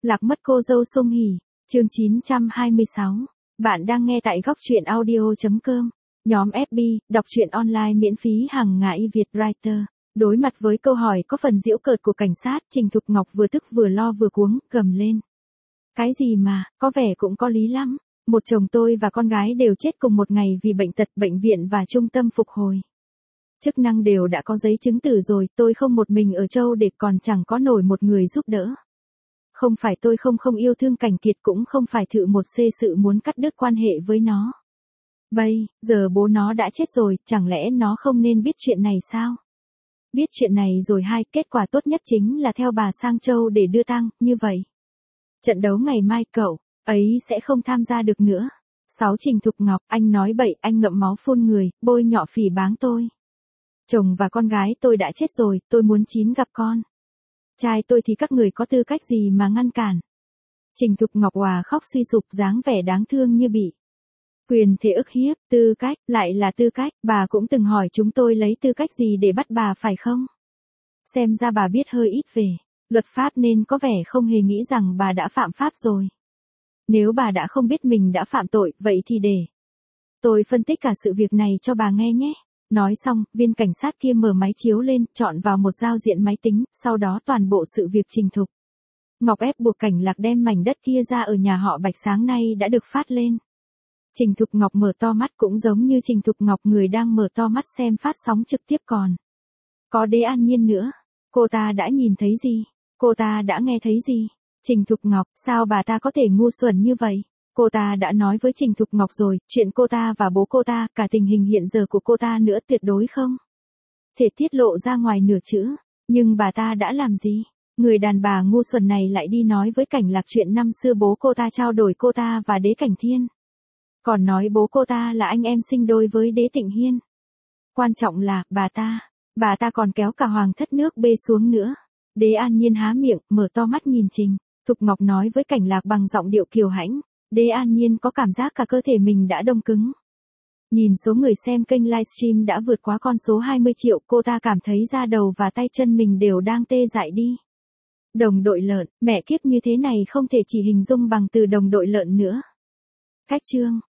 Lạc mất cô dâu Song Hỷ, chương 926. Bạn đang nghe tại góc truyện audio.com. Nhóm FB, đọc truyện online miễn phí hàng ngày Việt Writer. Đối mặt với câu hỏi có phần giễu cợt của cảnh sát, Trình Thục Ngọc vừa tức vừa lo vừa cuống, gầm lên. Cái gì mà, có vẻ cũng có lý lắm. Một chồng tôi và con gái đều chết cùng một ngày vì bệnh tật, bệnh viện và trung tâm phục hồi. Chức năng đều đã có giấy chứng tử rồi, tôi không một mình ở châu để còn chẳng có nổi một người giúp đỡ. Không phải tôi không yêu thương Cảnh Kiệt, cũng không phải thự một xê sự muốn cắt đứt quan hệ với nó. Bây giờ bố nó đã chết rồi, chẳng lẽ nó không nên biết chuyện này sao? Biết chuyện này rồi kết quả tốt nhất chính là theo bà sang châu để đưa tang, như vậy. Trận đấu ngày mai cậu ấy sẽ không tham gia được nữa. 6. Trình Thục Ngọc, anh nói bậy, anh ngậm máu phun người, bôi nhọ phỉ báng tôi. Chồng và con gái tôi đã chết rồi, tôi muốn chín gặp con trai tôi thì các người có tư cách gì mà ngăn cản? Trình Thục Ngọc òa khóc suy sụp, dáng vẻ đáng thương như bị quyền thế ức hiếp. Tư cách, lại là tư cách, bà cũng từng hỏi chúng tôi lấy tư cách gì để bắt bà phải không? Xem ra bà biết hơi ít về luật pháp nên có vẻ không hề nghĩ rằng bà đã phạm pháp rồi. Nếu bà đã không biết mình đã phạm tội, vậy thì để tôi phân tích cả sự việc này cho bà nghe nhé. Nói xong, viên cảnh sát kia mở máy chiếu lên, chọn vào một giao diện máy tính, sau đó toàn bộ sự việc Trình Thục Ngọc ép buộc Cảnh Lạc đem mảnh đất kia ra ở nhà họ Bạch sáng nay đã được phát lên. Trình Thục Ngọc mở to mắt, cũng giống như Trình Thục Ngọc người đang mở to mắt xem phát sóng trực tiếp, còn có Đế An Nhiên nữa. Cô ta đã nhìn thấy gì? Cô ta đã nghe thấy gì? Trình Thục Ngọc, sao bà ta có thể ngu xuẩn như vậy? Cô ta đã nói với Trình Thục Ngọc rồi, chuyện cô ta và bố cô ta, cả tình hình hiện giờ của cô ta nữa, tuyệt đối không thể tiết lộ ra ngoài nửa chữ. Nhưng bà ta đã làm gì? Người đàn bà ngu xuẩn này lại đi nói với Cảnh Lạc chuyện năm xưa bố cô ta trao đổi cô ta và Đế Cảnh Thiên. Còn nói bố cô ta là anh em sinh đôi với Đế Tịnh Hiên. Quan trọng là, bà ta còn kéo cả Hoàng thất nước B xuống nữa. Đế An Nhiên há miệng, mở to mắt nhìn Trình Thục Ngọc nói với Cảnh Lạc bằng giọng điệu kiều hãnh. Đế An Nhiên có cảm giác cả cơ thể mình đã đông cứng. Nhìn số người xem kênh livestream đã vượt quá con số 20 triệu, cô ta cảm thấy da đầu và tay chân mình đều đang tê dại đi. Đồng đội lợn, mẹ kiếp, như thế này không thể chỉ hình dung bằng từ đồng đội lợn nữa. Cách chương